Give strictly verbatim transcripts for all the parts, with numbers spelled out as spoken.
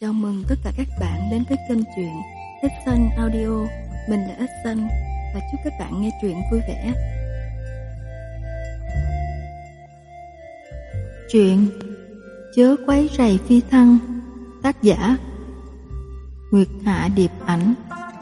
Chào mừng tất cả các bạn đến với kênh truyện Action Audio. Mình là Action và chúc các bạn nghe truyện vui vẻ. Truyện Chớ quấy rầy phi thăng, tác giả Nguyệt Hạ Điệp Ảnh.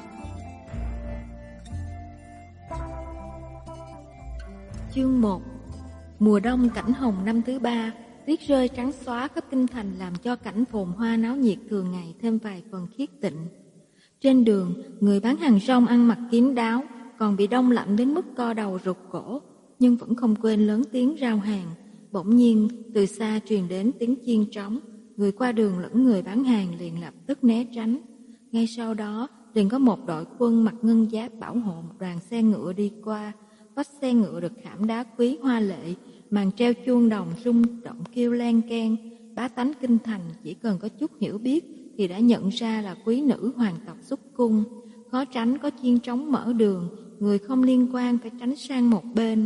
Chương một. Mùa đông cảnh hồng năm thứ ba, tuyết rơi trắng xóa khắp kinh thành làm cho cảnh phồn hoa náo nhiệt thường ngày thêm vài phần khiết tịnh. Trên đường, người bán hàng rong ăn mặc kín đáo, còn bị đông lạnh đến mức co đầu rụt cổ, nhưng vẫn không quên lớn tiếng rao hàng. Bỗng nhiên, từ xa truyền đến tiếng chiên trống, người qua đường lẫn người bán hàng liền lập tức né tránh. Ngay sau đó, liền có một đội quân mặc ngân giáp bảo hộ một đoàn xe ngựa đi qua. Vách xe ngựa được khảm đá quý hoa lệ, màn treo chuông đồng rung động kêu len keng. Bá tánh kinh thành chỉ cần có chút hiểu biết thì đã nhận ra là quý nữ hoàng tộc xuất cung. Khó tránh có chiên trống mở đường, người không liên quan phải tránh sang một bên.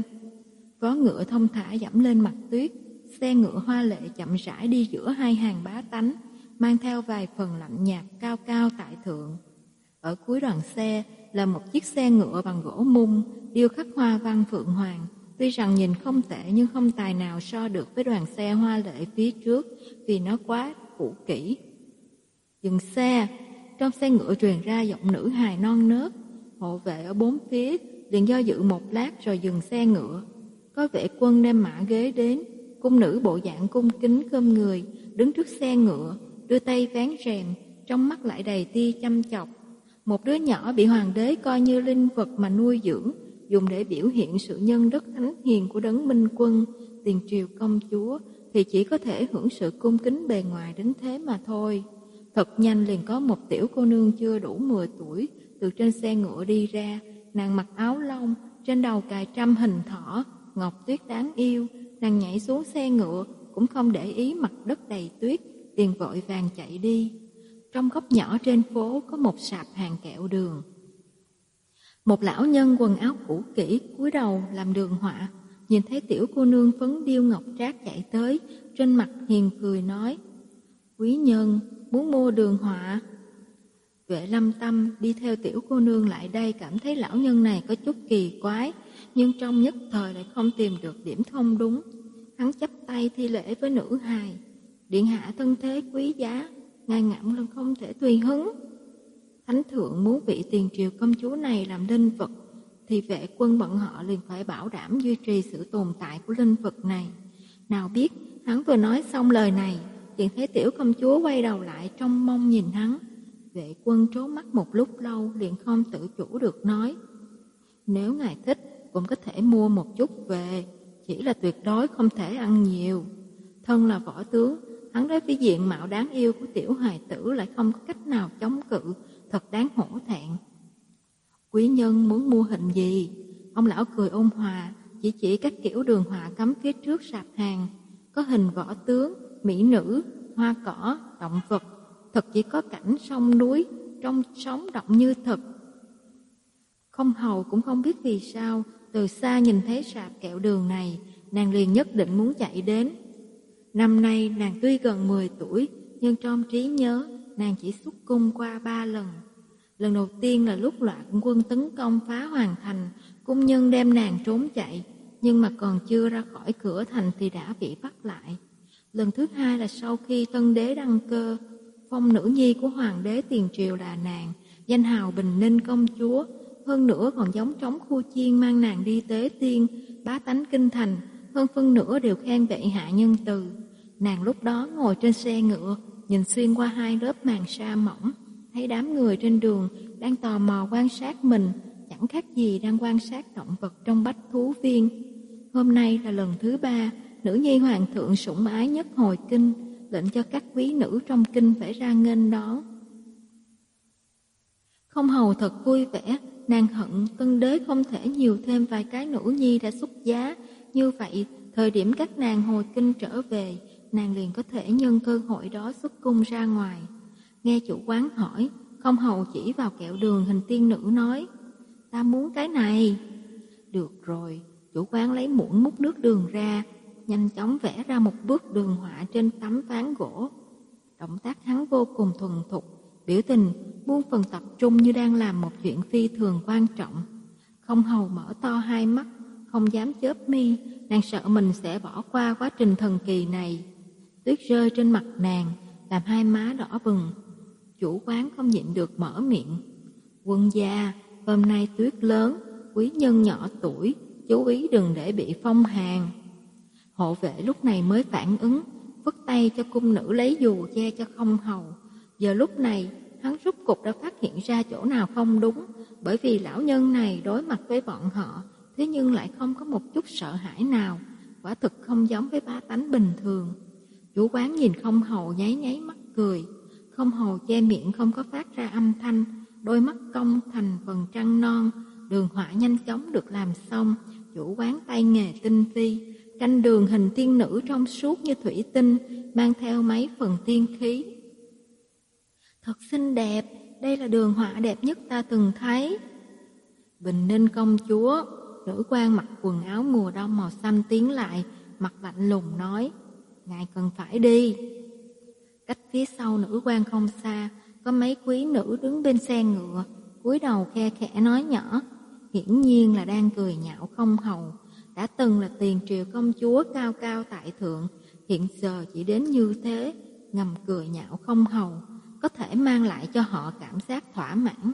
Vó ngựa thông thả dẫm lên mặt tuyết, xe ngựa hoa lệ chậm rãi đi giữa hai hàng bá tánh, mang theo vài phần lạnh nhạt cao cao tại thượng. Ở cuối đoàn xe là một chiếc xe ngựa bằng gỗ mung, điêu khắc hoa văn phượng hoàng. Tuy rằng nhìn không tệ nhưng không tài nào so được với đoàn xe hoa lệ phía trước vì nó quá cũ kỹ. Dừng xe, trong xe ngựa truyền ra giọng nữ hài non nớt. Hộ vệ ở bốn phía liền do dự một lát rồi dừng xe ngựa. Có vệ quân đem mã ghế đến, cung nữ bộ dạng cung kính khom người, đứng trước xe ngựa, đưa tay vén rèm, trong mắt lại đầy tia chăm chọc. Một đứa nhỏ bị hoàng đế coi như linh vật mà nuôi dưỡng, dùng để biểu hiện sự nhân đức thánh hiền của đấng minh quân, tiền triều công chúa, thì chỉ có thể hưởng sự cung kính bề ngoài đến thế mà thôi. Thật nhanh liền có một tiểu cô nương chưa đủ mười tuổi từ trên xe ngựa đi ra. Nàng mặc áo lông, trên đầu cài trăm hình thỏ, ngọc tuyết đáng yêu. Nàng nhảy xuống xe ngựa, cũng không để ý mặt đất đầy tuyết, liền vội vàng chạy đi. Trong góc nhỏ trên phố có một sạp hàng kẹo đường. Một lão nhân quần áo cũ kỹ cúi đầu làm đường họa, nhìn thấy tiểu cô nương phấn điêu ngọc trác chạy tới, trên mặt hiền cười nói: "Quý nhân muốn mua đường họa?" Vệ Lâm Tâm đi theo tiểu cô nương lại đây, cảm thấy lão nhân này có chút kỳ quái, nhưng trong nhất thời lại không tìm được điểm không đúng. Hắn chắp tay thi lễ với nữ hài: "Điện hạ thân thế quý giá, ngài ngẫm lần không thể tùy hứng." Thánh thượng muốn vị tiền triều công chúa này làm linh vật, thì vệ quân bọn họ liền phải bảo đảm duy trì sự tồn tại của linh vật này. Nào biết hắn vừa nói xong lời này, liền thấy tiểu công chúa quay đầu lại trông mong nhìn hắn. Vệ quân trố mắt một lúc lâu, liền không tự chủ được nói: "Nếu ngài thích cũng có thể mua một chút về, chỉ là tuyệt đối không thể ăn nhiều." Thân là võ tướng, hắn đối với diện mạo đáng yêu của tiểu hài tử lại không có cách nào chống cự, thật đáng hổ thẹn. "Quý nhân muốn mua hình gì?" Ông lão cười ôn hòa, chỉ chỉ các kiểu đường họa cắm phía trước sạp hàng. Có hình võ tướng, mỹ nữ, hoa cỏ, động vật, thật chỉ có cảnh sông núi, trong sống động như thật. Không hầu cũng không biết vì sao, từ xa nhìn thấy sạp kẹo đường này, nàng liền nhất định muốn chạy đến. Năm nay nàng tuy gần mười tuổi, nhưng trong trí nhớ nàng chỉ xuất cung qua ba lần. Lần đầu tiên là lúc loạn quân tấn công phá hoàn thành, cung nhân đem nàng trốn chạy, nhưng mà còn chưa ra khỏi cửa thành thì đã bị bắt lại. Lần thứ hai là sau khi tân đế đăng cơ, phong nữ nhi của hoàng đế tiền triều là nàng, danh hào Bình Ninh công chúa, hơn nữa còn giống trống khu chiên mang nàng đi tế tiên. Bá tánh kinh thành hơn phân nửa đều khen bệ hạ nhân từ. Nàng lúc đó ngồi trên xe ngựa, nhìn xuyên qua hai lớp màn sa mỏng, thấy đám người trên đường đang tò mò quan sát mình, chẳng khác gì đang quan sát động vật trong bách thú viên. Hôm nay là lần thứ ba, nữ nhi hoàng thượng sủng ái nhất hồi kinh, lệnh cho các quý nữ trong kinh phải ra nghênh đón. Không hầu thật vui vẻ, nàng hận tân đế không thể nhiều thêm vài cái nữ nhi đã xuất giá. Như vậy, thời điểm các nàng hồi kinh trở về, nàng liền có thể nhân cơ hội đó xuất cung ra ngoài. Nghe chủ quán hỏi, không hầu chỉ vào kẹo đường hình tiên nữ nói: "Ta muốn cái này." Được rồi, chủ quán lấy muỗng múc nước đường ra, nhanh chóng vẽ ra một bức đường họa trên tấm ván gỗ. Động tác hắn vô cùng thuần thục, biểu tình muôn phần tập trung như đang làm một chuyện phi thường quan trọng. Không hầu mở to hai mắt, không dám chớp mi, nàng sợ mình sẽ bỏ qua quá trình thần kỳ này. Tuyết rơi trên mặt nàng, làm hai má đỏ bừng. Chủ quán không nhịn được mở miệng. Quân gia, hôm nay tuyết lớn, quý nhân nhỏ tuổi, chú ý đừng để bị phong hàn. Hộ vệ lúc này mới phản ứng, vứt tay cho cung nữ lấy dù che cho không hầu. Giờ lúc này, hắn rút cục đã phát hiện ra chỗ nào không đúng, bởi vì lão nhân này đối mặt với bọn họ, thế nhưng lại không có một chút sợ hãi nào, quả thực không giống với bá tánh bình thường. Chủ quán nhìn không hầu nháy nháy mắt cười, không hầu che miệng không có phát ra âm thanh, đôi mắt cong thành phần trăng non, đường họa nhanh chóng được làm xong. Chủ quán tay nghề tinh vi, canh đường hình tiên nữ trong suốt như thủy tinh, mang theo mấy phần tiên khí. Thật xinh đẹp, đây là đường họa đẹp nhất ta từng thấy. Bình Ninh công chúa, nữ quan mặc quần áo mùa đông màu xanh tiến lại, mặt lạnh lùng nói, ngài cần phải đi. Cách phía sau nữ quan không xa, có mấy quý nữ đứng bên xe ngựa, cúi đầu khe khẽ nói nhỏ, hiển nhiên là đang cười nhạo không hầu. Đã từng là tiền triều công chúa cao cao tại thượng, hiện giờ chỉ đến như thế, ngầm cười nhạo không hầu, có thể mang lại cho họ cảm giác thỏa mãn.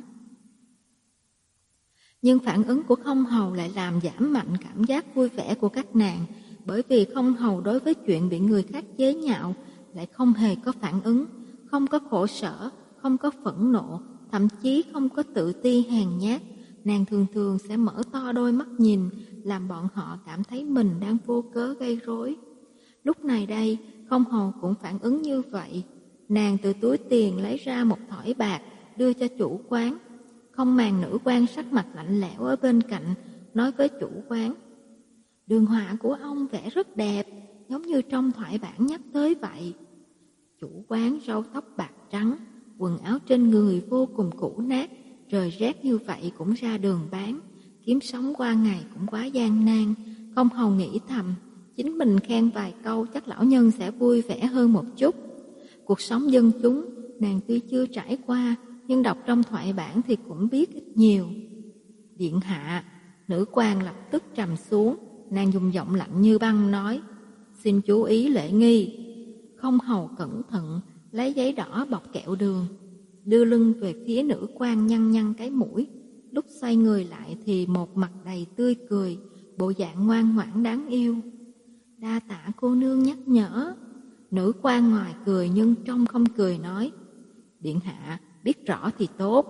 Nhưng phản ứng của không hầu lại làm giảm mạnh cảm giác vui vẻ của các nàng, bởi vì không hầu đối với chuyện bị người khác chế nhạo lại không hề có phản ứng, không có khổ sở, không có phẫn nộ, thậm chí không có tự ti hèn nhát. Nàng thường thường sẽ mở to đôi mắt nhìn, làm bọn họ cảm thấy mình đang vô cớ gây rối. Lúc này đây, không hầu cũng phản ứng như vậy. Nàng từ túi tiền lấy ra một thỏi bạc, đưa cho chủ quán. Không màng nữ quan sắc mặt lạnh lẽo ở bên cạnh, nói với chủ quán, đường họa của ông vẽ rất đẹp, giống như trong thoại bản nhắc tới vậy. Chủ quán râu tóc bạc trắng, quần áo trên người vô cùng cũ nát, trời rét như vậy cũng ra đường bán, kiếm sống qua ngày cũng quá gian nan. Không hầu nghĩ thầm, chính mình khen vài câu chắc lão nhân sẽ vui vẻ hơn một chút. Cuộc sống dân chúng, nàng tuy chưa trải qua, nhưng đọc trong thoại bản thì cũng biết ít nhiều. Điện hạ, nữ quan lập tức trầm xuống, nàng dùng giọng lạnh như băng nói, xin chú ý lễ nghi. Không hầu cẩn thận, lấy giấy đỏ bọc kẹo đường, đưa lưng về phía nữ quan nhăn nhăn cái mũi. Lúc xoay người lại thì một mặt đầy tươi cười, bộ dạng ngoan ngoãn đáng yêu. Đa tạ cô nương nhắc nhở. Nữ quan ngoài cười nhưng trong không cười nói, điện hạ, biết rõ thì tốt.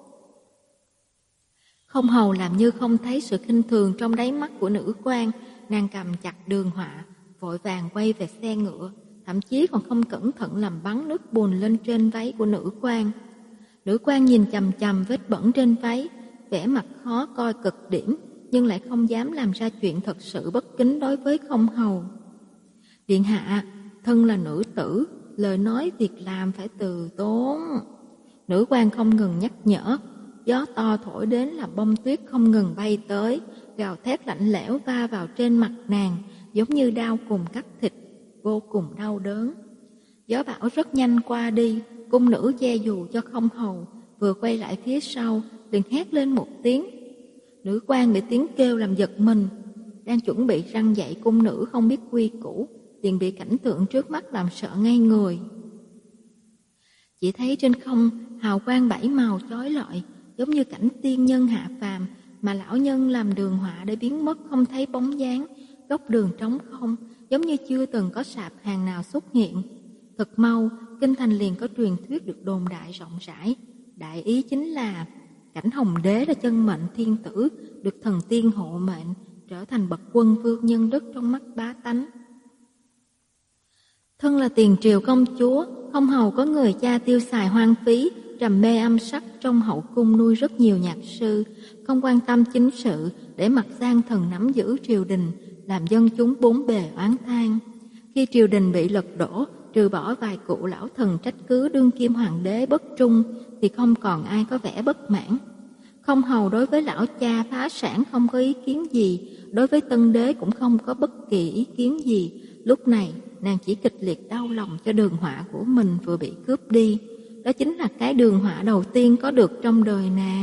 Không hầu làm như không thấy sự khinh thường trong đáy mắt của nữ quan, nàng cầm chặt đường họa, vội vàng quay về xe ngựa, thậm chí còn không cẩn thận làm bắn nước bùn lên trên váy của nữ quan. Nữ quan nhìn chằm chằm vết bẩn trên váy, vẻ mặt khó coi cực điểm, nhưng lại không dám làm ra chuyện thật sự bất kính đối với không hầu. Điện hạ, thân là nữ tử, lời nói việc làm phải từ tốn. Nữ quan không ngừng nhắc nhở, gió to thổi đến làm bông tuyết không ngừng bay tới, gào thét lạnh lẽo va vào trên mặt nàng, giống như đao cùng cắt thịt, vô cùng đau đớn. Gió bão rất nhanh qua đi, cung nữ che dù cho không hầu, vừa quay lại phía sau, liền hét lên một tiếng. Nữ quan bị tiếng kêu làm giật mình, đang chuẩn bị răn dạy cung nữ không biết quy củ, liền bị cảnh tượng trước mắt làm sợ ngây người. Chỉ thấy trên không hào quang bảy màu chói lọi, giống như cảnh tiên nhân hạ phàm, mà lão nhân làm đường họa để biến mất không thấy bóng dáng, góc đường trống không, giống như chưa từng có sạp hàng nào xuất hiện. Thật mau, kinh thành liền có truyền thuyết được đồn đại rộng rãi. Đại ý chính là Cảnh Hồng Đế là chân mệnh thiên tử, được thần tiên hộ mệnh, trở thành bậc quân vương nhân đức trong mắt bá tánh. Thân là tiền triều công chúa, không hầu có người cha tiêu xài hoang phí, trầm mê âm sắc, trong hậu cung nuôi rất nhiều nhạc sư, không quan tâm chính sự, để mặc gian thần nắm giữ triều đình, làm dân chúng bốn bề oán than. Khi triều đình bị lật đổ, trừ bỏ vài cụ lão thần trách cứ đương kim hoàng đế bất trung, thì không còn ai có vẻ bất mãn. Không hầu đối với lão cha phá sản không có ý kiến gì, đối với tân đế cũng không có bất kỳ ý kiến gì. Lúc này, nàng chỉ kịch liệt đau lòng cho đường họa của mình vừa bị cướp đi. Đó chính là cái đường họa đầu tiên có được trong đời nàng.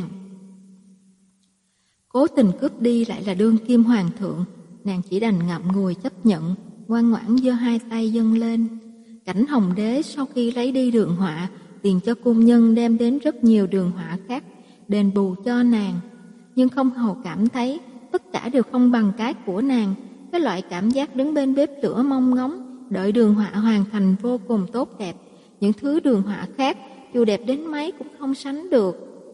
Cố tình cướp đi lại là đương kim hoàng thượng, nàng chỉ đành ngậm ngùi chấp nhận, ngoan ngoãn giơ hai tay dâng lên. Cảnh Hồng đế sau khi lấy đi đường họa, liền cho cung nhân đem đến rất nhiều đường họa khác, đền bù cho nàng. Nhưng không hầu cảm thấy tất cả đều không bằng cái của nàng. Cái loại cảm giác đứng bên bếp lửa mong ngóng, đợi đường họa hoàn thành vô cùng tốt đẹp. Những thứ đường họa khác, dù đẹp đến mấy cũng không sánh được.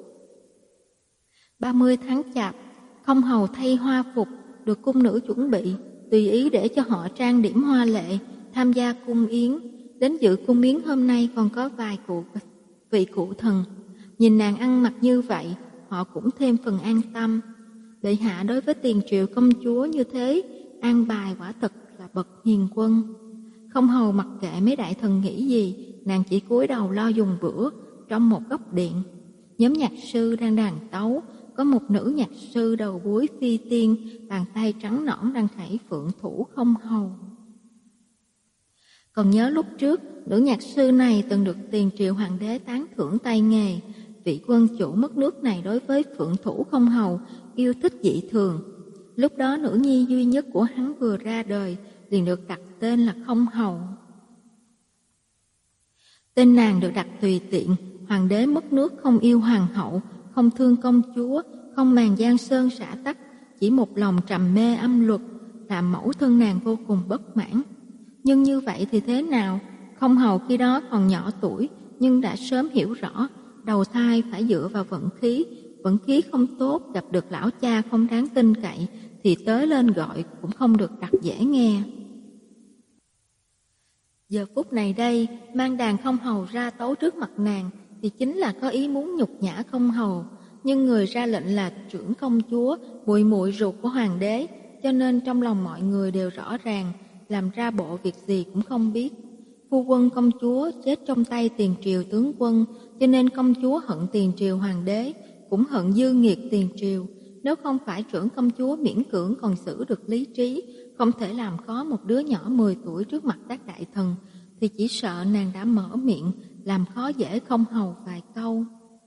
ba mươi tháng chạp, không hầu thay hoa phục, được cung nữ chuẩn bị, tùy ý để cho họ trang điểm hoa lệ, tham gia cung yến. Đến dự cung yến hôm nay còn có vài cụ vị cụ thần. Nhìn nàng ăn mặc như vậy, họ cũng thêm phần an tâm. Bệ hạ đối với tiền triệu công chúa như thế, an bài quả thật là bậc hiền quân. Không hầu mặc kệ mấy đại thần nghĩ gì, nàng chỉ cúi đầu lo dùng bữa. Trong một góc điện, nhóm nhạc sư đang đàn tấu, có một nữ nhạc sư đầu búi phi tiên, bàn tay trắng nõn đang khải phượng thủ không hầu. Còn nhớ lúc trước, nữ nhạc sư này từng được tiền triệu hoàng đế tán thưởng tay nghề. Vị quân chủ mất nước này đối với phượng thủ không hầu yêu thích dị thường. Lúc đó nữ nhi duy nhất của hắn vừa ra đời, liền được đặt tên là Không Hầu. Tên nàng được đặt tùy tiện, hoàng đế mất nước không yêu hoàng hậu, không thương công chúa, không màng giang sơn xã tắc, chỉ một lòng trầm mê âm luật, làm mẫu thân nàng vô cùng bất mãn. Nhưng như vậy thì thế nào? Không hầu khi đó còn nhỏ tuổi, nhưng đã sớm hiểu rõ, đầu thai phải dựa vào vận khí, vận khí không tốt, gặp được lão cha không đáng tin cậy, thì tới lên gọi cũng không được đặt dễ nghe. Giờ phút này đây, mang đàn Không hầu ra tấu trước mặt nàng, thì chính là có ý muốn nhục nhã Không hầu. Nhưng người ra lệnh là trưởng công chúa, muội muội ruột của hoàng đế, cho nên trong lòng mọi người đều rõ ràng, làm ra bộ việc gì cũng không biết. Phu quân công chúa chết trong tay tiền triều tướng quân, cho nên công chúa hận tiền triều hoàng đế, cũng hận dư nghiệt tiền triều. Nếu không phải trưởng công chúa miễn cưỡng còn giữ được lý trí, không thể làm khó một đứa nhỏ mười tuổi trước mặt các đại thần, thì chỉ sợ nàng đã mở miệng, làm khó dễ Không hầu vài câu.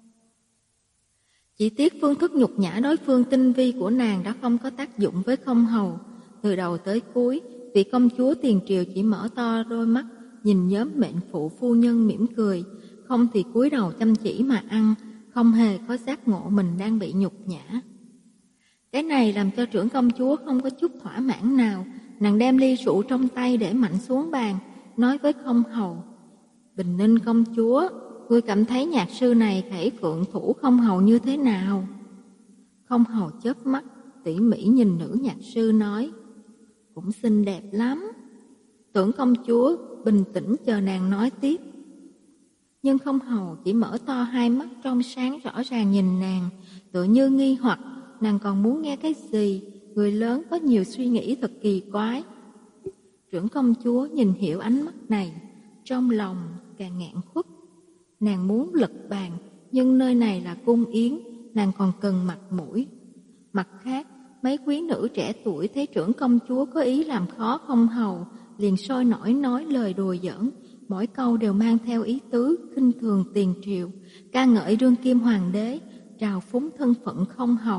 Chỉ tiếc phương thức nhục nhã đối phương tinh vi của nàng đã không có tác dụng với Không hầu. Từ đầu tới cuối, vị công chúa tiền triều chỉ mở to đôi mắt, nhìn nhóm mệnh phụ phu nhân mỉm cười, không thì cúi đầu chăm chỉ mà ăn, không hề có giác ngộ mình đang bị nhục nhã. Cái này làm cho trưởng công chúa không có chút thỏa mãn nào. Nàng đem ly rượu trong tay để mạnh xuống bàn, nói với Không hầu: Bình Ninh công chúa, ngươi cảm thấy nhạc sư này khải phượng thủ Không hầu như thế nào? Không hầu chớp mắt, tỉ mỉ nhìn nữ nhạc sư nói: Cũng xinh đẹp lắm. Tưởng công chúa bình tĩnh chờ nàng nói tiếp. Nhưng Không hầu chỉ mở to hai mắt trong sáng rõ ràng nhìn nàng, tựa như nghi hoặc nàng còn muốn nghe cái gì. Người lớn có nhiều suy nghĩ thật kỳ quái. Trưởng công chúa nhìn hiểu ánh mắt này, trong lòng càng nghẹn khuất. Nàng muốn lật bàn, nhưng nơi này là cung yến, nàng còn cần mặt mũi. Mặt khác, mấy quý nữ trẻ tuổi thấy trưởng công chúa có ý làm khó Không hầu, liền sôi nổi nói lời đùa giỡn, mỗi câu đều mang theo ý tứ khinh thường tiền triều, ca ngợi đương kim hoàng đế, trào phúng thân phận Không hầu.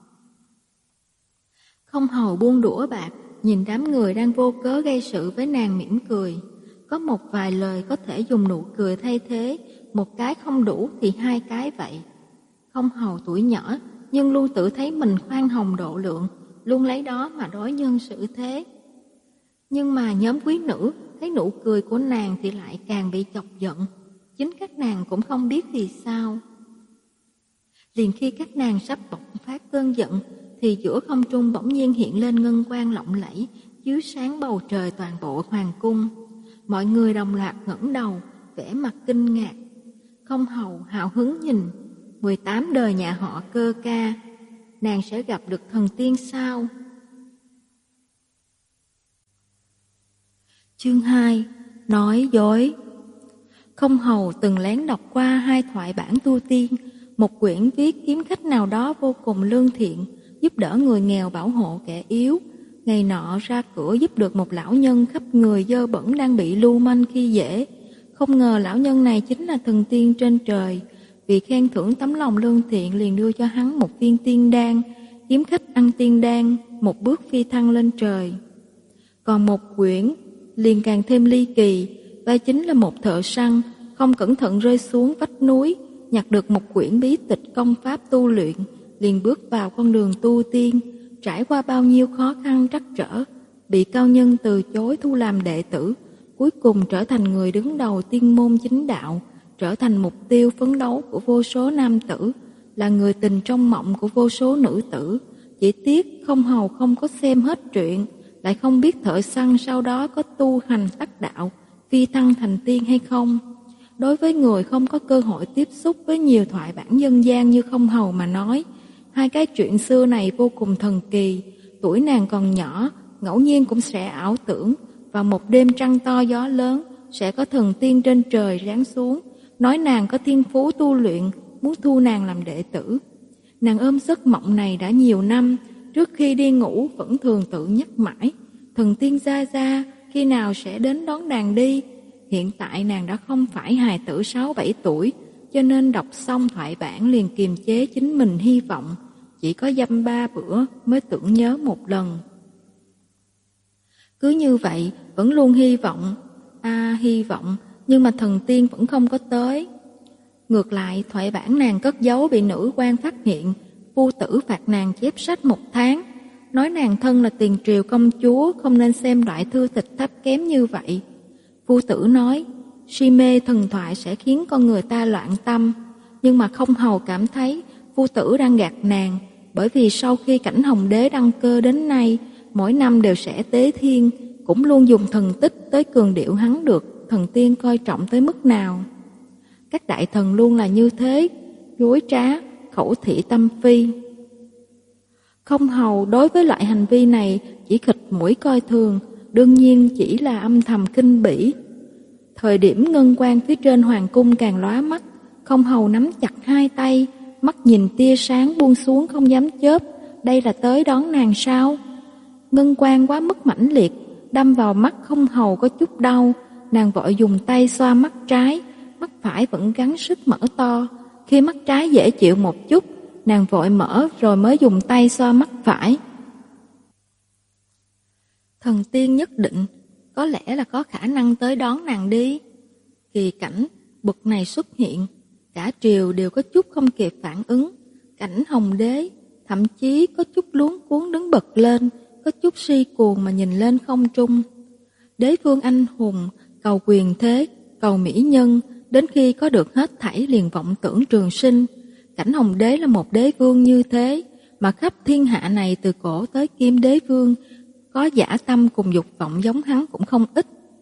Không hầu buông đũa bạc, nhìn đám người đang vô cớ gây sự với nàng mỉm cười. Có một vài lời có thể dùng nụ cười thay thế, một cái không đủ thì hai cái vậy. Không hầu tuổi nhỏ, nhưng luôn tự thấy mình khoan hồng độ lượng, luôn lấy đó mà đối nhân xử thế. Nhưng mà nhóm quý nữ thấy nụ cười của nàng thì lại càng bị chọc giận. Chính các nàng cũng không biết vì sao. Liền khi các nàng sắp bộc phát cơn giận, thì giữa không trung bỗng nhiên hiện lên ngân quang lộng lẫy, chiếu sáng bầu trời toàn bộ hoàng cung. Mọi người đồng loạt ngẩng đầu, vẻ mặt kinh ngạc. Không hầu hào hứng nhìn, mười tám đời nhà họ Cơ ca, nàng sẽ gặp được thần tiên sao? Chương hai. Nói dối. Không hầu từng lén đọc qua hai thoại bản tu tiên, một quyển viết kiếm khách nào đó vô cùng lương thiện, giúp đỡ người nghèo, bảo hộ kẻ yếu. Ngày nọ ra cửa giúp được một lão nhân khắp người dơ bẩn đang bị lưu manh khi dễ. Không ngờ lão nhân này chính là thần tiên trên trời. Vì khen thưởng tấm lòng lương thiện liền đưa cho hắn một viên tiên đan, kiếm khách ăn tiên đan, một bước phi thăng lên trời. Còn một quyển liền càng thêm ly kỳ, vai chính là một thợ săn, không cẩn thận rơi xuống vách núi, nhặt được một quyển bí tịch công pháp tu luyện, liền bước vào con đường tu tiên, trải qua bao nhiêu khó khăn trắc trở, bị cao nhân từ chối thu làm đệ tử, cuối cùng trở thành người đứng đầu tiên môn chính đạo, trở thành mục tiêu phấn đấu của vô số nam tử, là người tình trong mộng của vô số nữ tử. Chỉ tiếc không hầu không có xem hết truyện, lại không biết thợ săn sau đó có tu hành đắc đạo, phi thăng thành tiên hay không. Đối với người không có cơ hội tiếp xúc với nhiều thoại bản dân gian như không hầu mà nói, hai cái chuyện xưa này vô cùng thần kỳ. Tuổi nàng còn nhỏ, ngẫu nhiên cũng sẽ ảo tưởng, vào một đêm trăng to gió lớn, sẽ có thần tiên trên trời giáng xuống, nói nàng có thiên phú tu luyện, muốn thu nàng làm đệ tử. Nàng ôm giấc mộng này đã nhiều năm, trước khi đi ngủ vẫn thường tự nhắc mãi, thần tiên gia gia khi nào sẽ đến đón nàng đi. Hiện tại nàng đã không phải hài tử sáu bảy tuổi, cho nên đọc xong thoại bản liền kiềm chế chính mình hy vọng, chỉ có dăm ba bữa mới tưởng nhớ một lần. Cứ như vậy, vẫn luôn hy vọng, a à, hy vọng, nhưng mà thần tiên vẫn không có tới. Ngược lại, thoại bản nàng cất giấu bị nữ quan phát hiện, phu tử phạt nàng chép sách một tháng, nói nàng thân là tiền triều công chúa, không nên xem loại thư tịch thấp kém như vậy. Phu tử nói, si mê thần thoại sẽ khiến con người ta loạn tâm, nhưng mà không hầu cảm thấy phu tử đang gạt nàng, bởi vì sau khi Cảnh Hồng Đế đăng cơ đến nay, mỗi năm đều sẽ tế thiên, cũng luôn dùng thần tích tới cường điệu hắn được thần tiên coi trọng tới mức nào. Các đại thần luôn là như thế, dối trá, khẩu thị tâm phi. Không hầu đối với loại hành vi này chỉ khịt mũi coi thường, đương nhiên chỉ là âm thầm kinh bỉ. Thời điểm ngân quang phía trên hoàng cung càng lóa mắt, không hầu nắm chặt hai tay, mắt nhìn tia sáng buông xuống không dám chớp, đây là tới đón nàng sao? Ngân quang quá mức mãnh liệt, đâm vào mắt không hầu có chút đau, nàng vội dùng tay xoa mắt trái, mắt phải vẫn gắng sức mở to. Khi mắt trái dễ chịu một chút, nàng vội mở rồi mới dùng tay xoa mắt phải. Thần tiên nhất định, có lẽ là có khả năng tới đón nàng đi. Kỳ cảnh bực này xuất hiện, cả triều đều có chút không kịp phản ứng. Cảnh Hồng Đế thậm chí có chút luống cuống đứng bật lên, có chút si cuồng mà nhìn lên không trung. Đế vương anh hùng, cầu quyền thế, cầu mỹ nhân, đến khi có được hết thảy liền vọng tưởng trường sinh. Cảnh Hồng Đế là một đế vương như thế, mà khắp thiên hạ này từ cổ tới kim đế vương, có dã tâm cùng dục vọng giống hắn cũng không ít.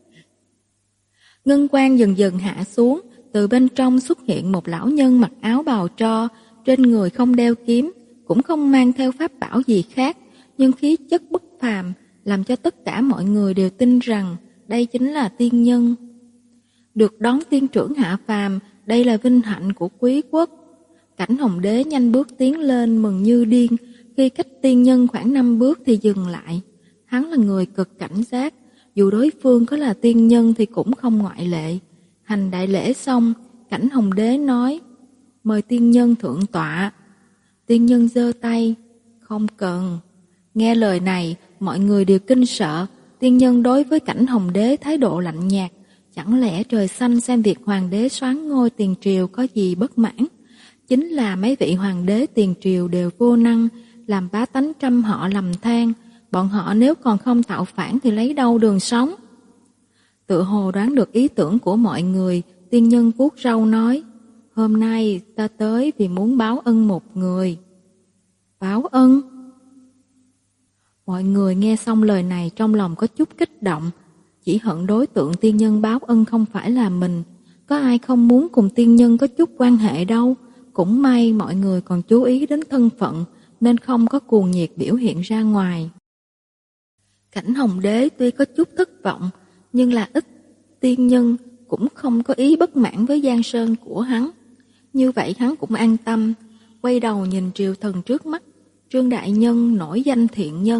Ngân quang dần dần hạ xuống, từ bên trong xuất hiện một lão nhân mặc áo bào tro, trên người không đeo kiếm, cũng không mang theo pháp bảo gì khác, nhưng khí chất bất phàm, làm cho tất cả mọi người đều tin rằng đây chính là tiên nhân. Được đón tiên trưởng hạ phàm, đây là vinh hạnh của quý quốc. Cảnh Hồng Đế nhanh bước tiến lên mừng như điên, khi cách tiên nhân khoảng năm bước thì dừng lại. Hắn là người cực cảnh giác, dù đối phương có là tiên nhân thì cũng không ngoại lệ. Hành đại lễ xong, Cảnh Hồng Đế nói, mời tiên nhân thượng tọa. Tiên nhân giơ tay, không cần. Nghe lời này, mọi người đều kinh sợ. Tiên nhân đối với Cảnh Hồng Đế thái độ lạnh nhạt, chẳng lẽ trời xanh xem việc hoàng đế soán ngôi tiền triều có gì bất mãn? Chính là mấy vị hoàng đế tiền triều đều vô năng, làm bá tánh trăm họ lầm than. Bọn họ nếu còn không tạo phản thì lấy đâu đường sống? Tự hồ đoán được ý tưởng của mọi người, tiên nhân vuốt râu nói, hôm nay ta tới vì muốn báo ân một người. Báo ân? Mọi người nghe xong lời này trong lòng có chút kích động, chỉ hận đối tượng tiên nhân báo ân không phải là mình. Có ai không muốn cùng tiên nhân có chút quan hệ đâu. Cũng may mọi người còn chú ý đến thân phận, nên không có cuồng nhiệt biểu hiện ra ngoài. Cảnh Hồng Đế tuy có chút thất vọng, nhưng là ít tiên nhân cũng không có ý bất mãn với giang sơn của hắn. Như vậy hắn cũng an tâm, quay đầu nhìn triều thần trước mắt. Trương đại nhân nổi danh thiện nhân,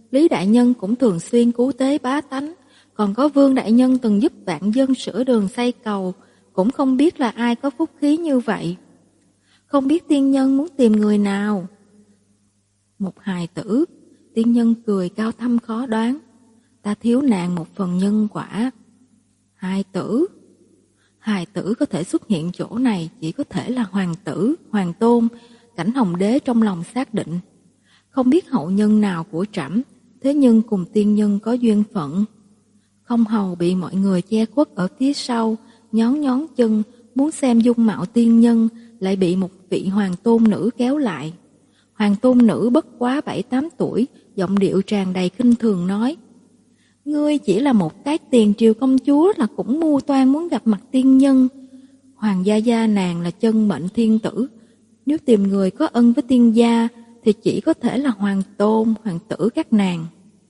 Lý đại nhân cũng thường xuyên cứu tế bá tánh, còn có Vương đại nhân từng giúp vạn dân sửa đường xây cầu, cũng không biết là ai có phúc khí như vậy. Không biết tiên nhân muốn tìm người nào? Một hài tử. Tiên nhân cười cao thâm khó đoán. Ta thiếu nàng một phần nhân quả. Hài tử. Hài tử có thể xuất hiện chỗ này chỉ có thể là hoàng tử, hoàng tôn. Cảnh Hồng Đế trong lòng xác định. Không biết hậu nhân nào của trẫm, thế nhưng cùng tiên nhân có duyên phận. Không hầu bị mọi người che khuất ở phía sau, nhón nhón chân, muốn xem dung mạo tiên nhân, lại bị một vị hoàng tôn nữ kéo lại. Hoàng tôn nữ bất quá bảy tám tuổi, giọng điệu tràn đầy khinh thường nói: Ngươi chỉ là một cái tiền triều công chúa là cũng mưu toan muốn gặp mặt tiên nhân. Hoàng gia gia nàng là chân mệnh thiên tử, nếu tìm người có ân với tiên gia thì chỉ có thể là hoàng tôn, hoàng tử các nàng.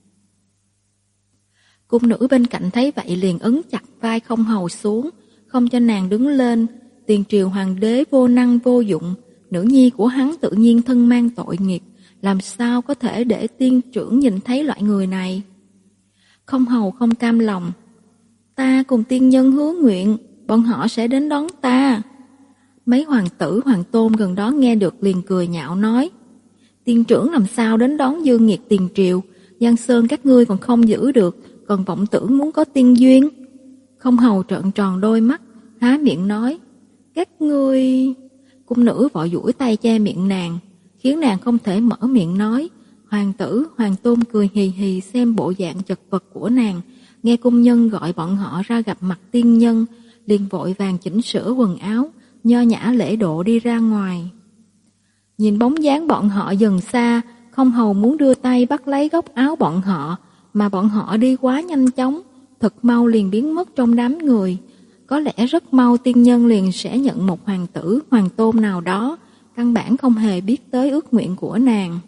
Cung nữ bên cạnh thấy vậy liền ấn chặt vai không hầu xuống, không cho nàng đứng lên. Tiền triều hoàng đế vô năng vô dụng, nữ nhi của hắn tự nhiên thân mang tội nghiệp, làm sao có thể để tiên trưởng nhìn thấy loại người này. Không hầu không cam lòng. Ta cùng tiên nhân hứa nguyện, bọn họ sẽ đến đón ta. Mấy hoàng tử hoàng tôn gần đó nghe được liền cười nhạo nói: Tiên trưởng làm sao đến đón dương nghiệt tiền triều, Giang Sơn các ngươi còn không giữ được, còn vọng tưởng muốn có tiên duyên. Không hầu trợn tròn đôi mắt, há miệng nói: Các ngươi... Cung nữ vội duỗi tay che miệng nàng, khiến nàng không thể mở miệng nói. Hoàng tử, hoàng tôn cười hì hì xem bộ dạng chật vật của nàng, nghe cung nhân gọi bọn họ ra gặp mặt tiên nhân, liền vội vàng chỉnh sửa quần áo, nho nhã lễ độ đi ra ngoài. Nhìn bóng dáng bọn họ dần xa, không hầu muốn đưa tay bắt lấy góc áo bọn họ, mà bọn họ đi quá nhanh chóng, thật mau liền biến mất trong đám người. Có lẽ rất mau tiên nhân liền sẽ nhận một hoàng tử, hoàng tôn nào đó, căn bản không hề biết tới ước nguyện của nàng.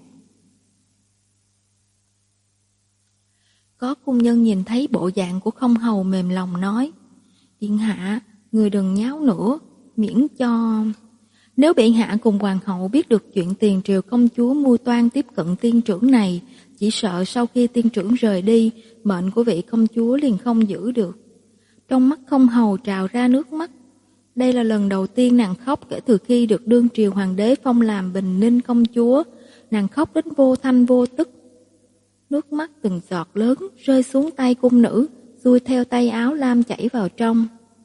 Có cung nhân nhìn thấy bộ dạng của không hầu mềm lòng nói: Điện hạ, người đừng nháo nữa, miễn cho... Nếu bệ hạ cùng hoàng hậu biết được chuyện tiền triều công chúa mưu toan tiếp cận tiên trưởng này, chỉ sợ sau khi tiên trưởng rời đi, mệnh của vị công chúa liền không giữ được. Trong mắt không hầu trào ra nước mắt. Đây là lần đầu tiên nàng khóc kể từ khi được đương triều hoàng đế phong làm Bình Ninh công chúa. Nàng khóc đến vô thanh vô tức. Nước mắt từng giọt lớn rơi xuống tay cung nữ, xuôi theo tay áo lam chảy vào trong.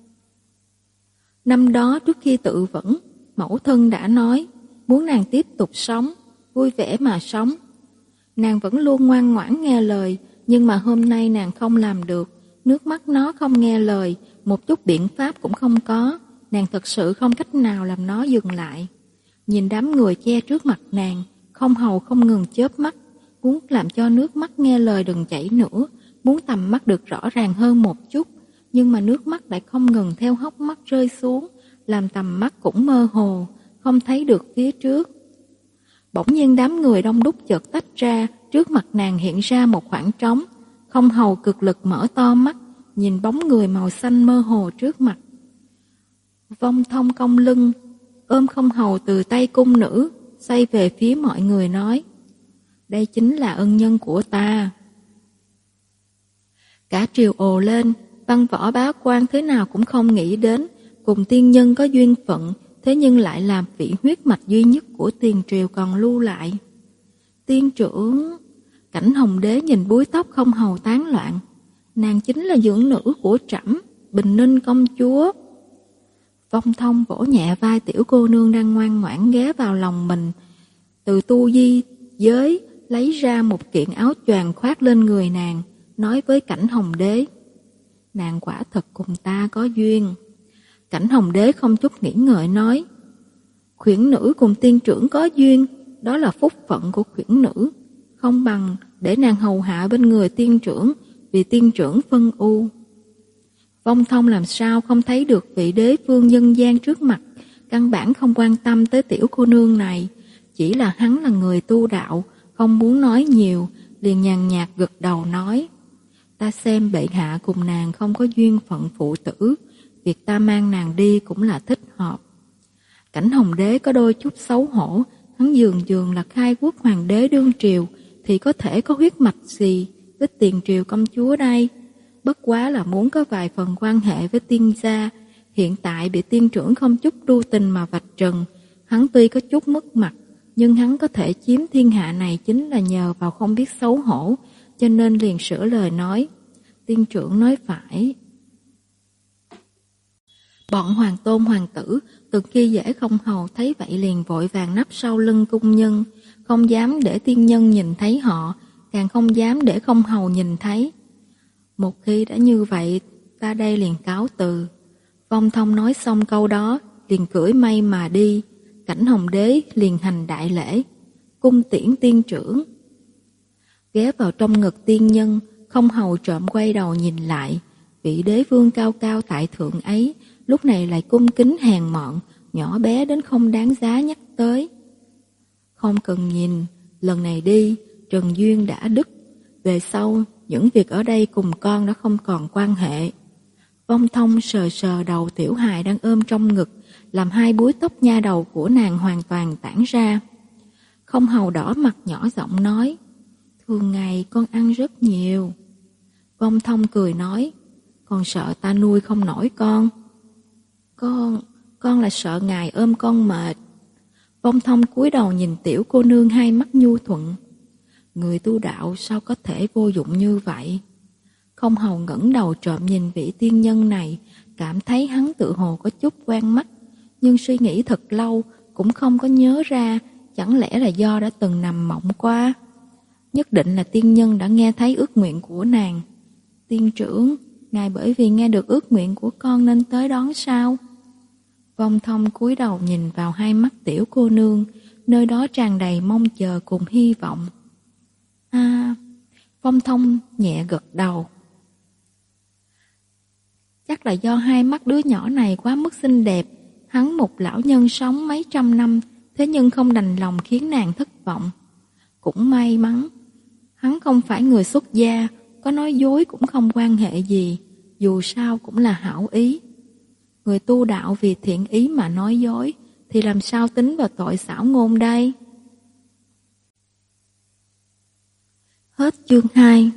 Năm đó trước khi tự vẫn, mẫu thân đã nói muốn nàng tiếp tục sống, vui vẻ mà sống. Nàng vẫn luôn ngoan ngoãn nghe lời, nhưng mà hôm nay nàng không làm được. Nước mắt nó không nghe lời, một chút biện pháp cũng không có. Nàng thật sự không cách nào làm nó dừng lại. Nhìn đám người che trước mặt nàng, không hầu không ngừng chớp mắt, muốn làm cho nước mắt nghe lời đừng chảy nữa, muốn tầm mắt được rõ ràng hơn một chút, nhưng mà nước mắt lại không ngừng theo hốc mắt rơi xuống, làm tầm mắt cũng mơ hồ, không thấy được phía trước. Bỗng nhiên đám người đông đúc chợt tách ra, trước mặt nàng hiện ra một khoảng trống. Không hầu cực lực mở to mắt, nhìn bóng người màu xanh mơ hồ trước mặt. Vong Thông cong lưng, ôm không hầu từ tay cung nữ, xoay về phía mọi người nói: Đây chính là ân nhân của ta. Cả triều ồ lên, văn võ bá quan thế nào cũng không nghĩ đến, cùng tiên nhân có duyên phận, thế nhưng lại làm vị huyết mạch duy nhất của tiền triều còn lưu lại. Tiên trưởng... Cảnh Hồng Đế nhìn búi tóc không hầu tán loạn. Nàng chính là dưỡng nữ của trẫm, Bình Ninh công chúa. Vong Thông vỗ nhẹ vai tiểu cô nương đang ngoan ngoãn ghé vào lòng mình. Từ tu di giới lấy ra một kiện áo choàng khoác lên người nàng, nói với Cảnh Hồng Đế: Nàng quả thật cùng ta có duyên. Cảnh Hồng Đế không chút nghĩ ngợi nói: Khuyển nữ cùng tiên trưởng có duyên, đó là phúc phận của khuyển nữ, không bằng để nàng hầu hạ bên người tiên trưởng, vì tiên trưởng phân ưu. Vong Thông làm sao không thấy được vị đế vương nhân gian trước mặt, căn bản không quan tâm tới tiểu cô nương này, chỉ là hắn là người tu đạo, không muốn nói nhiều, liền nhàn nhạt gật đầu nói: Ta xem bệ hạ cùng nàng không có duyên phận phụ tử, việc ta mang nàng đi cũng là thích hợp. Cảnh Hồng Đế có đôi chút xấu hổ, hắn dường dường là khai quốc hoàng đế đương triều, thì có thể có huyết mạch gì với tiền triều công chúa đây? Bất quá là muốn có vài phần quan hệ với tiên gia. Hiện tại bị tiên trưởng không chút lưu tình mà vạch trần. Hắn tuy có chút mất mặt, nhưng hắn có thể chiếm thiên hạ này chính là nhờ vào không biết xấu hổ, cho nên liền sửa lời nói. Tiên trưởng nói phải. Bọn hoàng tôn hoàng tử từ khi dễ không hầu thấy vậy liền vội vàng nấp sau lưng cung nhân, không dám để tiên nhân nhìn thấy họ, càng không dám để không hầu nhìn thấy. Một khi đã như vậy, ta đây liền cáo từ. Vong Thông nói xong câu đó, liền cưỡi mây mà đi. Cảnh Hồng Đế liền hành đại lễ, cung tiễn tiên trưởng. Ghé vào trong ngực tiên nhân, không hầu trộm quay đầu nhìn lại. Vị đế vương cao cao tại thượng ấy, lúc này lại cung kính hèn mọn, nhỏ bé đến không đáng giá nhắc tới. Không cần nhìn, lần này đi, Trần Duyên đã đứt. Về sau, những việc ở đây cùng con đã không còn quan hệ. Vong Thông sờ sờ đầu tiểu hài đang ôm trong ngực, làm hai búi tóc nha đầu của nàng hoàn toàn tản ra. Không hầu đỏ mặt nhỏ giọng nói, thường ngày con ăn rất nhiều. Vong Thông cười nói, con sợ ta nuôi không nổi con. Con, con là sợ ngài ôm con mệt. Vong Thông cúi đầu nhìn tiểu cô nương hai mắt nhu thuận. Người tu đạo sao có thể vô dụng như vậy? Không hầu ngẩng đầu trộm nhìn vị tiên nhân này, cảm thấy hắn tự hồ có chút quen mắt, nhưng suy nghĩ thật lâu cũng không có nhớ ra, chẳng lẽ là do đã từng nằm mộng qua? Nhất định là tiên nhân đã nghe thấy ước nguyện của nàng. Tiên trưởng, ngài bởi vì nghe được ước nguyện của con nên tới đón sao? Vong Thông cúi đầu nhìn vào hai mắt tiểu cô nương, nơi đó tràn đầy mong chờ cùng hy vọng. À, Vong Thông nhẹ gật đầu. Chắc là do hai mắt đứa nhỏ này quá mức xinh đẹp, hắn một lão nhân sống mấy trăm năm, thế nhưng không đành lòng khiến nàng thất vọng. Cũng may mắn, hắn không phải người xuất gia, có nói dối cũng không quan hệ gì, dù sao cũng là hảo ý. Người tu đạo vì thiện ý mà nói dối, thì làm sao tính vào tội xảo ngôn đây? Hết chương hai.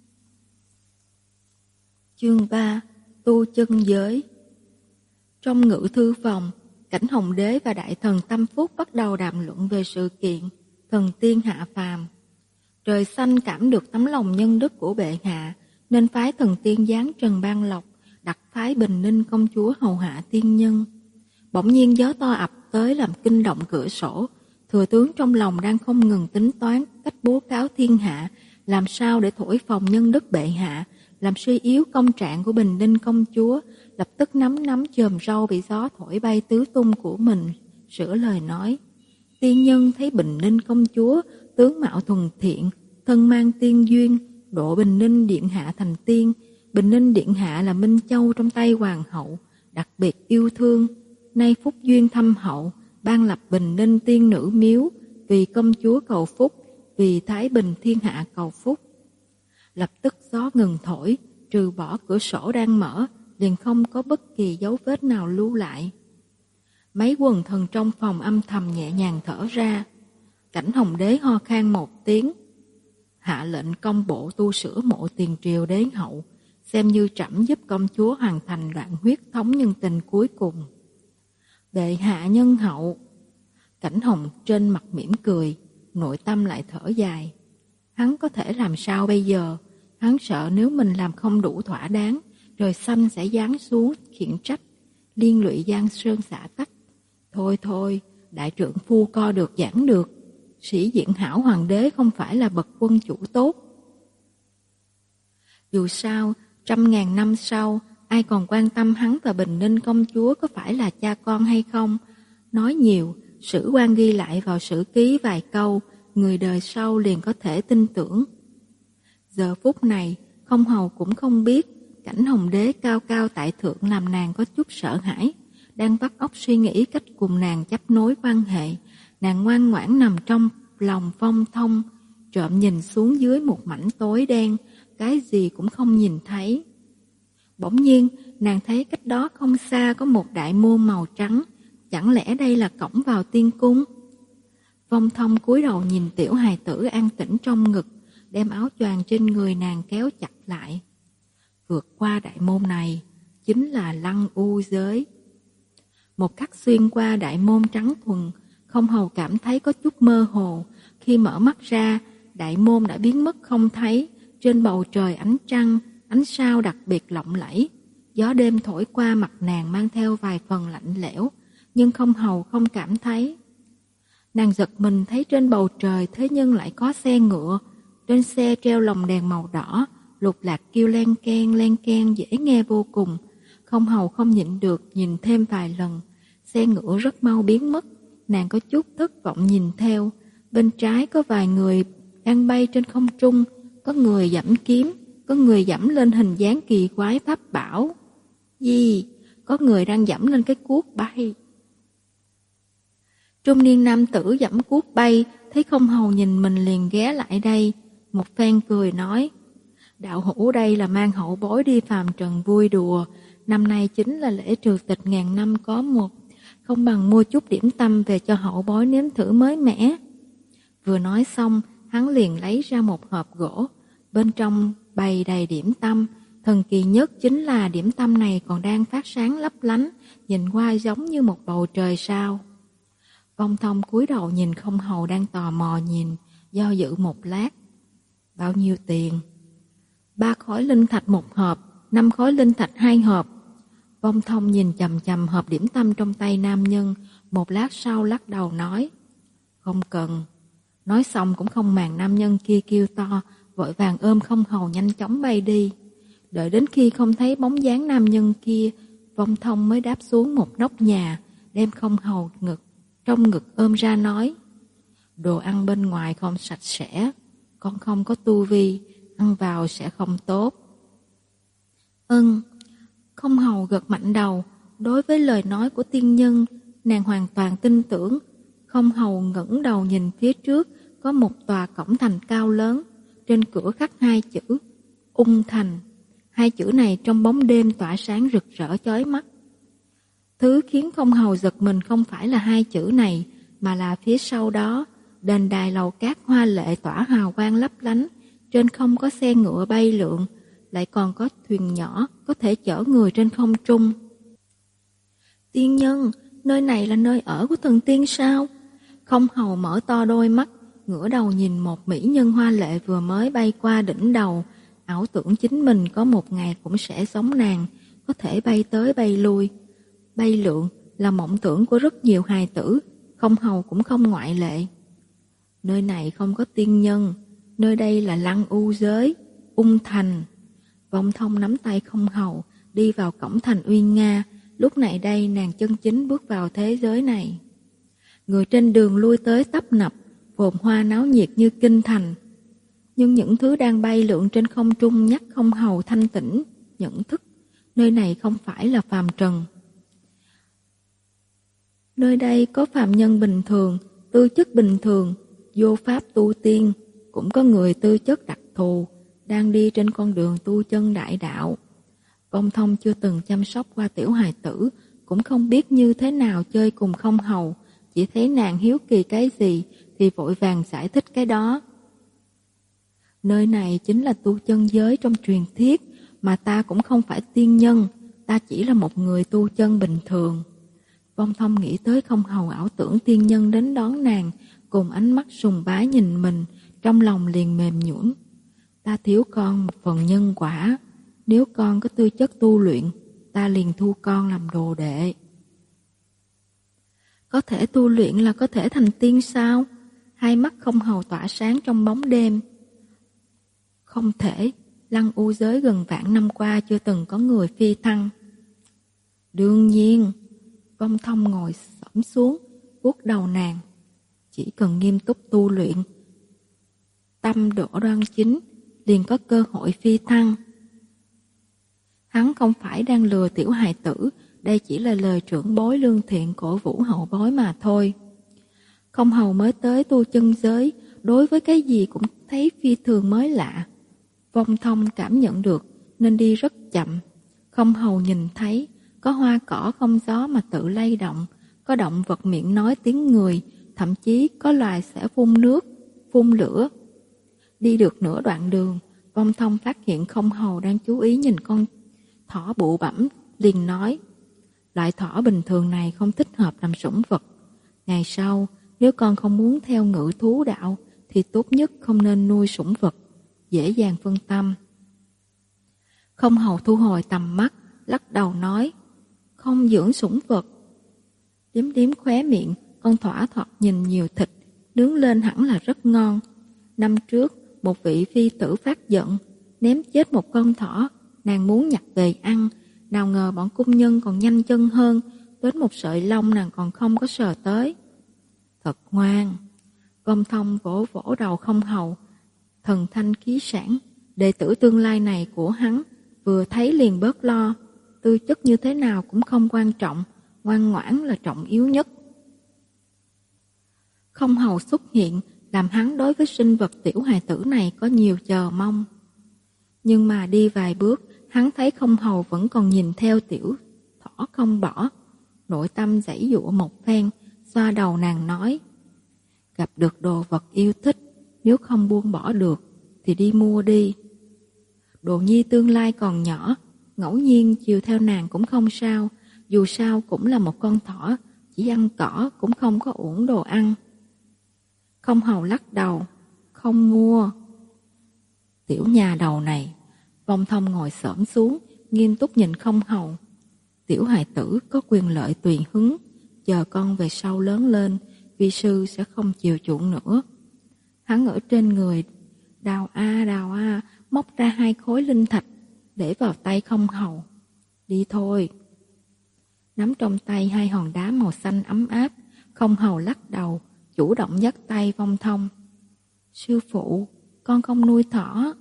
Chương ba. Tu chân giới. Trong ngự thư phòng, Cảnh Hồng Đế và đại thần Tâm Phúc bắt đầu đàm luận về sự kiện thần tiên hạ phàm. Trời xanh cảm được tấm lòng nhân đức của bệ hạ, nên phái thần tiên giáng trần ban lộc, đặt phái Bình Ninh công chúa hầu hạ tiên nhân. Bỗng nhiên gió to ập tới làm kinh động cửa sổ. Thừa tướng trong lòng đang không ngừng tính toán cách bố cáo thiên hạ, làm sao để thổi phồng nhân đức bệ hạ, làm suy yếu công trạng của Bình Ninh công chúa, lập tức nắm nắm chòm râu bị gió thổi bay tứ tung của mình, sửa lời nói. Tiên nhân thấy Bình Ninh công chúa, tướng mạo thuần thiện, thân mang tiên duyên, độ Bình Ninh điện hạ thành tiên. Bình Ninh điện hạ là Minh Châu trong tay hoàng hậu, đặc biệt yêu thương. Nay phúc duyên thâm hậu, ban lập Bình Ninh tiên nữ miếu, vì công chúa cầu phúc, vì thái bình thiên hạ cầu phúc. Lập tức gió ngừng thổi, trừ bỏ cửa sổ đang mở, liền không có bất kỳ dấu vết nào lưu lại. Mấy quần thần trong phòng âm thầm nhẹ nhàng thở ra. Cảnh Hồng Đế ho khan một tiếng, hạ lệnh công bộ tu sửa mộ tiền triều đế hậu, xem như trẫm giúp công chúa hoàn thành đoạn huyết thống nhân tình cuối cùng. Bệ hạ nhân hậu. Cảnh Hồng trên mặt mỉm cười, nội tâm lại thở dài. Hắn có thể làm sao bây giờ? Hắn sợ nếu mình làm không đủ thỏa đáng, trời xanh sẽ giáng xuống khiển trách, liên lụy Giang Sơn xã tắc. Thôi thôi, đại trưởng phu co được giảng được. Sĩ diện hảo hoàng đế không phải là bậc quân chủ tốt. Dù sao, trăm ngàn năm sau, ai còn quan tâm hắn và Bình Ninh công chúa có phải là cha con hay không? Nói nhiều, sử quan ghi lại vào sử ký vài câu, người đời sau liền có thể tin tưởng. Giờ phút này, không hầu cũng không biết, Cảnh Hồng Đế cao cao tại thượng làm nàng có chút sợ hãi, đang vắt óc suy nghĩ cách cùng nàng chấp nối quan hệ. Nàng ngoan ngoãn nằm trong lòng Vong Thông, trộm nhìn xuống dưới một mảnh tối đen, cái gì cũng không nhìn thấy. Bỗng nhiên, nàng thấy cách đó không xa có một đại môn màu trắng, chẳng lẽ đây là cổng vào tiên cung? Vong Thông cúi đầu nhìn tiểu hài tử an tĩnh trong ngực, đem áo choàng trên người nàng kéo chặt lại. Vượt qua đại môn này chính là lăng u giới. Một khắc xuyên qua đại môn trắng thuần, Không Hầu cảm thấy có chút mơ hồ. Khi mở mắt ra, đại môn đã biến mất không thấy. Trên bầu trời ánh trăng, ánh sao đặc biệt lộng lẫy. Gió đêm thổi qua mặt nàng mang theo vài phần lạnh lẽo, nhưng Không Hầu không cảm thấy. Nàng giật mình thấy trên bầu trời thế nhưng lại có xe ngựa. Trên xe treo lồng đèn màu đỏ, lục lạc kêu len keng len keng dễ nghe vô cùng. Không Hầu không nhịn được nhìn thêm vài lần. Xe ngựa rất mau biến mất. Nàng có chút thất vọng nhìn theo. Bên trái có vài người đang bay trên không trung. Có người giẫm kiếm, có người giẫm lên hình dáng kỳ quái pháp bảo. Gì? Có người đang giẫm lên cái cuốc bay. Trung niên nam tử giẫm cuốc bay, thấy Không Hầu nhìn mình liền ghé lại đây. Một phen cười nói, đạo hữu đây là mang hậu bối đi phàm trần vui đùa. Năm nay chính là lễ trừ tịch ngàn năm có một, không bằng mua chút điểm tâm về cho hậu bối nếm thử mới mẻ. Vừa nói xong, hắn liền lấy ra một hộp gỗ, bên trong bày đầy điểm tâm. Thần kỳ nhất chính là điểm tâm này còn đang phát sáng lấp lánh, nhìn qua giống như một bầu trời sao. Vong Thông cúi đầu nhìn Không Hầu đang tò mò nhìn, do dự một lát. Bao nhiêu tiền? Ba khối linh thạch một hộp, năm khối linh thạch hai hộp. Vong Thông nhìn chầm chầm hộp điểm tâm trong tay nam nhân, một lát sau lắc đầu nói, không cần. Nói xong cũng không màng nam nhân kia kêu to, vội vàng ôm Không Hầu nhanh chóng bay đi. Đợi đến khi không thấy bóng dáng nam nhân kia, Vong Thông mới đáp xuống một nóc nhà, đem Không Hầu ngực trong ngực ôm ra nói, đồ ăn bên ngoài không sạch sẽ, con không có tu vi, ăn vào sẽ không tốt. Ừm, Không Hầu gật mạnh đầu. Đối với lời nói của tiên nhân, nàng hoàn toàn tin tưởng. Không Hầu ngẩng đầu nhìn phía trước, có một tòa cổng thành cao lớn, trên cửa khắc hai chữ Ung Thành. Hai chữ này trong bóng đêm tỏa sáng rực rỡ chói mắt. Thứ khiến Không Hầu giật mình không phải là hai chữ này, mà là phía sau đó, đền đài lầu cát hoa lệ tỏa hào quang lấp lánh, trên không có xe ngựa bay lượn, lại còn có thuyền nhỏ có thể chở người trên không trung. Tiên nhân, nơi này là nơi ở của thần tiên sao? Không Hầu mở to đôi mắt, ngửa đầu nhìn một mỹ nhân hoa lệ vừa mới bay qua đỉnh đầu, ảo tưởng chính mình có một ngày cũng sẽ giống nàng, có thể bay tới bay lui. Bay lượn là mộng tưởng của rất nhiều hài tử, Không Hầu cũng không ngoại lệ. Nơi này không có tiên nhân, nơi đây là lăng u giới, Ung Thành. Vong Thông nắm tay Không Hầu, đi vào cổng thành Uyên Nga. Lúc này đây nàng chân chính bước vào thế giới này. Người trên đường lui tới tấp nập, phồn hoa náo nhiệt như kinh thành. Nhưng những thứ đang bay lượn trên không trung nhắc Không Hầu thanh tĩnh, nhận thức. Nơi này không phải là phàm trần. Nơi đây có phàm nhân bình thường, tư chất bình thường, vô pháp tu tiên, cũng có người tư chất đặc thù, đang đi trên con đường tu chân đại đạo. Vong Thông chưa từng chăm sóc qua tiểu hài tử, cũng không biết như thế nào chơi cùng Không Hầu, chỉ thấy nàng hiếu kỳ cái gì thì vội vàng giải thích cái đó. Nơi này chính là tu chân giới trong truyền thuyết, mà ta cũng không phải tiên nhân, ta chỉ là một người tu chân bình thường. Vong Thông nghĩ tới Không Hầu ảo tưởng tiên nhân đến đón nàng, cùng ánh mắt sùng bái nhìn mình, trong lòng liền mềm nhũn. Ta thiếu con một phần nhân quả, nếu con có tư chất tu luyện, ta liền thu con làm đồ đệ. Có thể tu luyện là có thể thành tiên sao? Hai mắt Không Hầu tỏa sáng trong bóng đêm. Không thể, lăng u giới gần vạn năm qua chưa từng có người phi thăng. Đương nhiên. Vong Thông ngồi xổm xuống, vuốt đầu nàng. Chỉ cần nghiêm túc tu luyện, tâm độ đoan chính, liền có cơ hội phi thăng. Hắn không phải đang lừa tiểu hài tử, đây chỉ là lời trưởng bối lương thiện cổ vũ hậu bối mà thôi. Không Hầu mới tới tu chân giới, đối với cái gì cũng thấy phi thường mới lạ. Vong Thông cảm nhận được nên đi rất chậm. Không Hầu nhìn thấy có hoa cỏ không gió mà tự lay động, có động vật miệng nói tiếng người, thậm chí có loài sẽ phun nước, phun lửa. Đi được nửa đoạn đường, Vong Thông phát hiện Không Hầu đang chú ý nhìn con thỏ bụ bẫm, liền nói: loại thỏ bình thường này không thích hợp làm sủng vật. Ngày sau, nếu con không muốn theo ngự thú đạo, thì tốt nhất không nên nuôi sủng vật, dễ dàng phân tâm. Không Hầu thu hồi tầm mắt, lắc đầu nói: không dưỡng sủng vật. Điếm điếm khóe miệng, con thỏ thoạt nhìn nhiều thịt, nướng lên hẳn là rất ngon. Năm trước, một vị phi tử phát giận, ném chết một con thỏ, nàng muốn nhặt về ăn, nào ngờ bọn cung nhân còn nhanh chân hơn, đến một sợi lông nàng còn không có sờ tới. Thật ngoan. Vong Thông vỗ vỗ đầu Không Hầu, thần thanh khí sản, đệ tử tương lai này của hắn, vừa thấy liền bớt lo, tư chất như thế nào cũng không quan trọng, ngoan ngoãn là trọng yếu nhất. Không Hầu xuất hiện, làm hắn đối với sinh vật tiểu hài tử này có nhiều chờ mong. Nhưng mà đi vài bước, hắn thấy Không Hầu vẫn còn nhìn theo tiểu thỏ không bỏ. Nội tâm giãy giụa một phen, xoa đầu nàng nói: gặp được đồ vật yêu thích, nếu không buông bỏ được, thì đi mua đi. Đồ nhi tương lai còn nhỏ, ngẫu nhiên chiều theo nàng cũng không sao, dù sao cũng là một con thỏ, chỉ ăn cỏ cũng không có uổng đồ ăn. Không Hầu lắc đầu: không mua. Tiểu nhà đầu này. Vong Thông ngồi xổm xuống, nghiêm túc nhìn Không Hầu. Tiểu hài tử có quyền lợi tùy hứng, chờ con về sau lớn lên, vi sư sẽ không chiều chuộng nữa. Hắn ở trên người đào a đào a, móc ra hai khối linh thạch, để vào tay Không Hầu. Đi thôi. Nắm trong tay hai hòn đá màu xanh ấm áp, Không Hầu lắc đầu, chủ động dắt tay Vong Thông. Sư phụ, con không nuôi thỏ.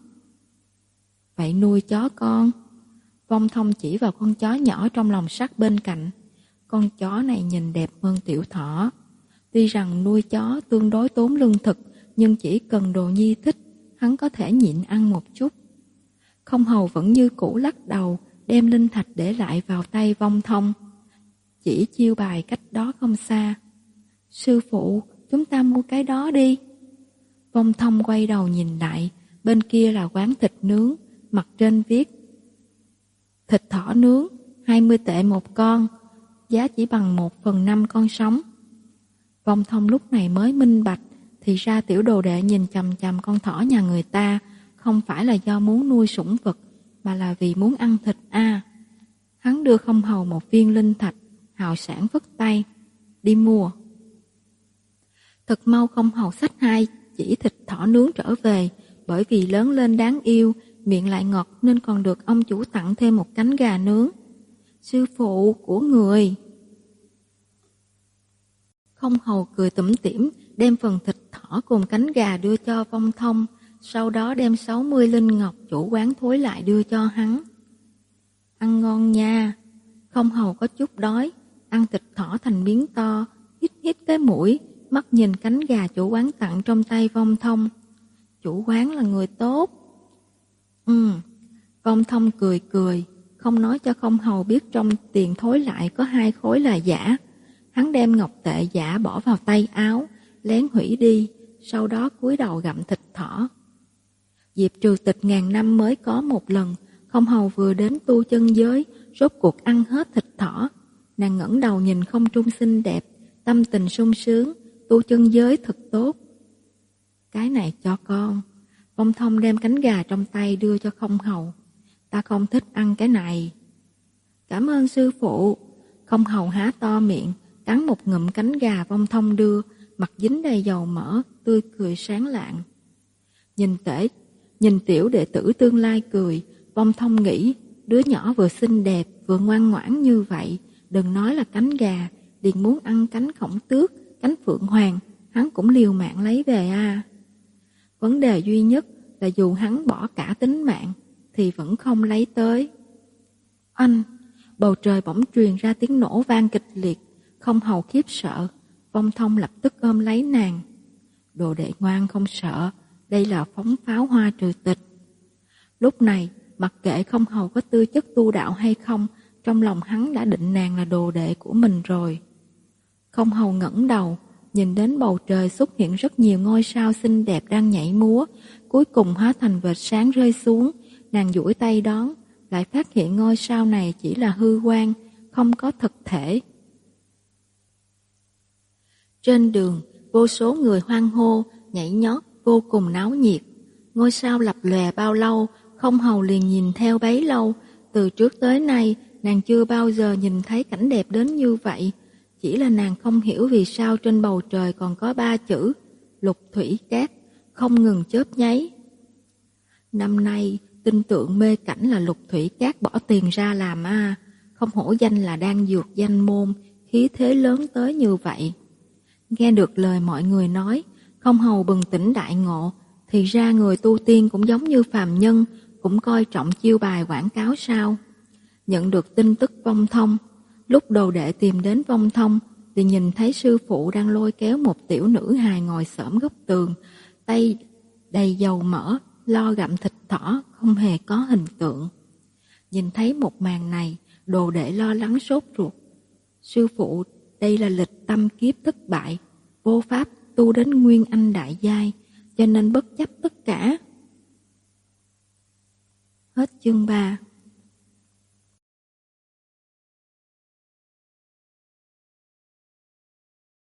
Vậy nuôi chó con. Vong Thông chỉ vào con chó nhỏ trong lồng sắt bên cạnh. Con chó này nhìn đẹp hơn tiểu thỏ. Tuy rằng nuôi chó tương đối tốn lương thực, nhưng chỉ cần đồ nhi thích, hắn có thể nhịn ăn một chút. Không Hầu vẫn như cũ lắc đầu, đem linh thạch để lại vào tay Vong Thông. Chỉ chiêu bài cách đó không xa. Sư phụ, chúng ta mua cái đó đi. Vong Thông quay đầu nhìn lại, bên kia là quán thịt nướng, mặt trên viết: thịt thỏ nướng, hai mươi tệ một con, giá chỉ bằng một phần năm con sống. Vong Thông lúc này mới minh bạch, thì ra tiểu đồ đệ nhìn chằm chằm con thỏ nhà người ta, không phải là do muốn nuôi sủng vật, mà là vì muốn ăn thịt a. À. Hắn đưa Không Hầu một viên linh thạch, hào sảng vất tay: đi mua. Thật mau Không Hầu xách hai chỉ thịt thỏ nướng trở về, bởi vì lớn lên đáng yêu, miệng lại ngọt nên còn được ông chủ tặng thêm một cánh gà nướng. Sư phụ của người. Không Hầu cười tủm tỉm, đem phần thịt thỏ cùng cánh gà đưa cho Vong Thông, sau đó đem sáu mươi linh ngọc chủ quán thối lại đưa cho hắn. Ăn ngon nha. Không Hầu có chút đói, ăn thịt thỏ thành miếng to, hít hít cái mũi, mắt nhìn cánh gà chủ quán tặng trong tay Vong Thông. Chủ quán là người tốt. Ừ. Vong Thông cười cười, không nói cho Không Hầu biết trong tiền thối lại có hai khối là giả. Hắn đem ngọc tệ giả bỏ vào tay áo, lén hủy đi, sau đó cúi đầu gặm thịt thỏ. Dịp trừ tịch ngàn năm mới có một lần, Không Hầu vừa đến tu chân giới, rốt cuộc ăn hết thịt thỏ. Nàng ngẩng đầu nhìn không trung xinh đẹp, tâm tình sung sướng, tu chân giới thật tốt. Cái này cho con. Vong Thông đem cánh gà trong tay đưa cho Không Hầu. Ta không thích ăn cái này. Cảm ơn sư phụ. Không Hầu há to miệng, cắn một ngụm cánh gà Vong Thông đưa, mặt dính đầy dầu mỡ, tươi cười sáng lạng. Nhìn tể, nhìn tiểu đệ tử tương lai cười, Vong Thông nghĩ, đứa nhỏ vừa xinh đẹp, vừa ngoan ngoãn như vậy, đừng nói là cánh gà, liền muốn ăn cánh khổng tước, cánh phượng hoàng, hắn cũng liều mạng lấy về a. À. Vấn đề duy nhất là dù hắn bỏ cả tính mạng, thì vẫn không lấy tới. Anh, bầu trời bỗng truyền ra tiếng nổ vang kịch liệt, Không Hầu khiếp sợ, Vong Thông lập tức ôm lấy nàng. Đồ đệ ngoan không sợ, đây là phóng pháo hoa trừ tịch. Lúc này, mặc kệ Không Hầu có tư chất tu đạo hay không, trong lòng hắn đã định nàng là đồ đệ của mình rồi. Không Hầu ngẩng đầu, nhìn đến bầu trời xuất hiện rất nhiều ngôi sao xinh đẹp đang nhảy múa, cuối cùng hóa thành vệt sáng rơi xuống. Nàng duỗi tay đón, lại phát hiện ngôi sao này chỉ là hư quan, không có thực thể. Trên đường, vô số người hoan hô, nhảy nhót, vô cùng náo nhiệt. Ngôi sao lập lòe bao lâu, không hầu liền nhìn theo bấy lâu. Từ trước tới nay, nàng chưa bao giờ nhìn thấy cảnh đẹp đến như vậy. Chỉ là nàng không hiểu vì sao trên bầu trời còn có ba chữ lục thủy cát, không ngừng chớp nháy. Năm nay, tin tượng mê cảnh là lục thủy cát bỏ tiền ra làm a, không hổ danh là đang dược danh môn, khí thế lớn tới như vậy. Nghe được lời mọi người nói, không hầu bừng tỉnh đại ngộ, thì ra người tu tiên cũng giống như phàm nhân, cũng coi trọng chiêu bài quảng cáo sao. Nhận được tin tức Vong Thông, lúc đồ đệ tìm đến Vong Thông, thì nhìn thấy sư phụ đang lôi kéo một tiểu nữ hài ngồi xổm góc tường, tay đầy dầu mỡ, lo gặm thịt thỏ, không hề có hình tượng. Nhìn thấy một màn này, đồ đệ lo lắng sốt ruột. Sư phụ, đây là lịch tâm kiếp thất bại, vô pháp tu đến nguyên anh đại giai, cho nên bất chấp tất cả. Hết chương ba.